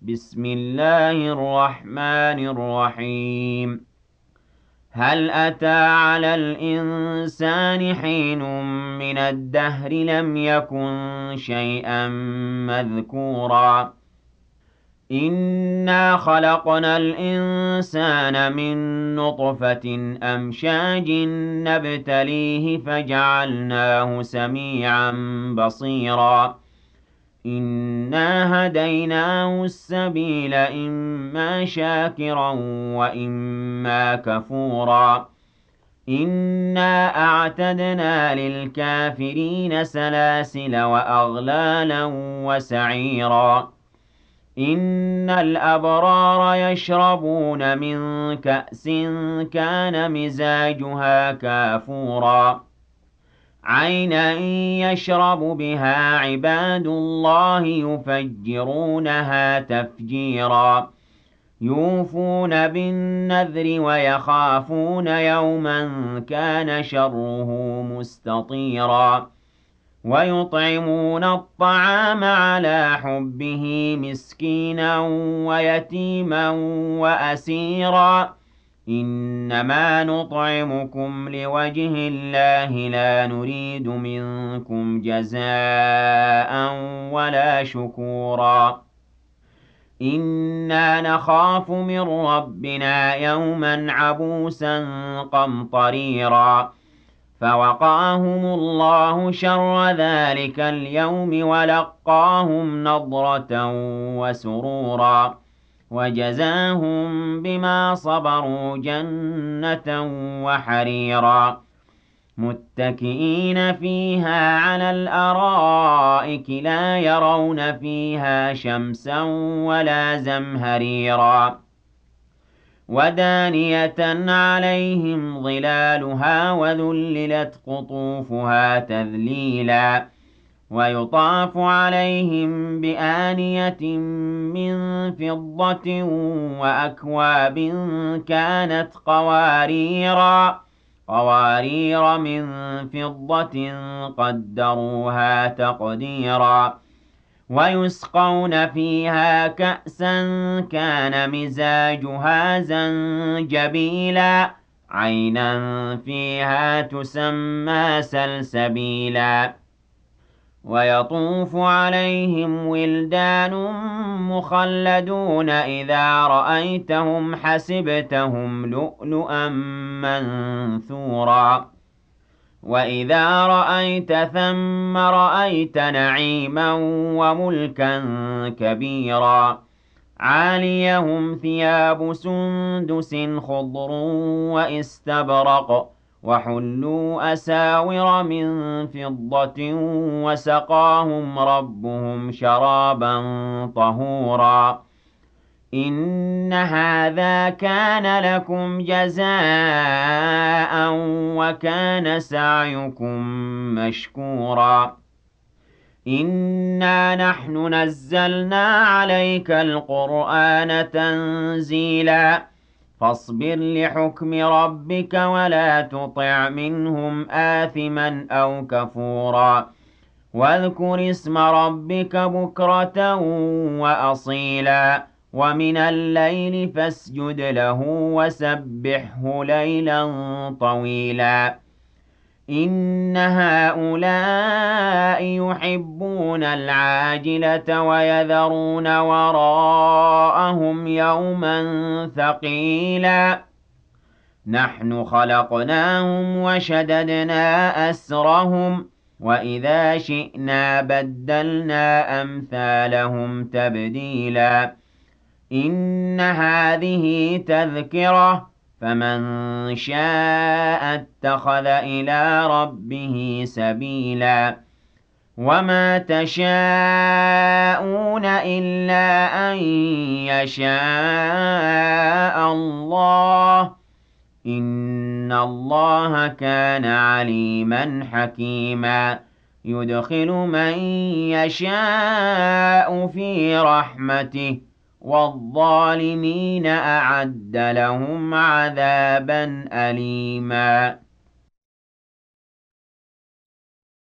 بسم الله الرحمن الرحيم. هل أتى على الإنسان حين من الدهر لم يكن شيئا مذكورا إنا خلقنا الإنسان من نطفة أمشاج نبتليه فجعلناه سميعا بصيرا إنا هديناه السبيل إما شاكرا وإما كفورا إنا أعتدنا للكافرين سلاسل وأغلالا وسعيرا إن الأبرار يشربون من كأس كان مزاجها كافورا عينا يشرب بها عباد الله يفجرونها تفجيرا يوفون بالنذر ويخافون يوما كان شره مستطيرا ويطعمون الطعام على حبه مسكينا ويتيما وأسيرا إنما نطعمكم لوجه الله لا نريد منكم جزاء ولا شكورا إنا نخاف من ربنا يوما عبوسا قمطريرا فوقاهم الله شر ذلك اليوم ولقاهم نضرة وسرورا وجزاهم بما صبروا جنة وحريرا متكئين فيها على الأرائك لا يرون فيها شمسا ولا زمهريرا ودانية عليهم ظلالها وذللت قطوفها تذليلا ويطاف عليهم بآنية من فضة وأكواب كانت قوارير من فضة قدروها تقديرا ويسقون فيها كأسا كان مزاجها زنجبيلا عينا فيها تسمى سلسبيلا ويطوف عليهم ولدان مخلدون إذا رأيتهم حسبتهم لؤلؤا منثورا وإذا رأيت ثم رأيت نعيما وملكا كبيرا عاليهم ثياب سندس خضر وإستبرق وحلوا أساور من فضة وسقاهم ربهم شرابا طهورا إن هذا كان لكم جزاء وكان سعيكم مشكورا إنا نحن نزلنا عليك القرآن تنزيلا فاصبر لحكم ربك ولا تطع منهم آثما أو كفورا واذكر اسم ربك بكرة وأصيلا ومن الليل فاسجد له وسبحه ليلا طويلا إن هؤلاء يحبون العاجلة ويذرون وراءهم يوما ثقيلا نحن خلقناهم وشددنا أسرهم وإذا شئنا بدلنا أمثالهم تبديلا إن هذه تذكرة فمن شاء اتخذ إلى ربه سبيلا وما تشاءون إلا أن يشاء الله إن الله كان عليما حكيما يدخل من يشاء في رحمته والظالمين أعد لهم عذابا أليما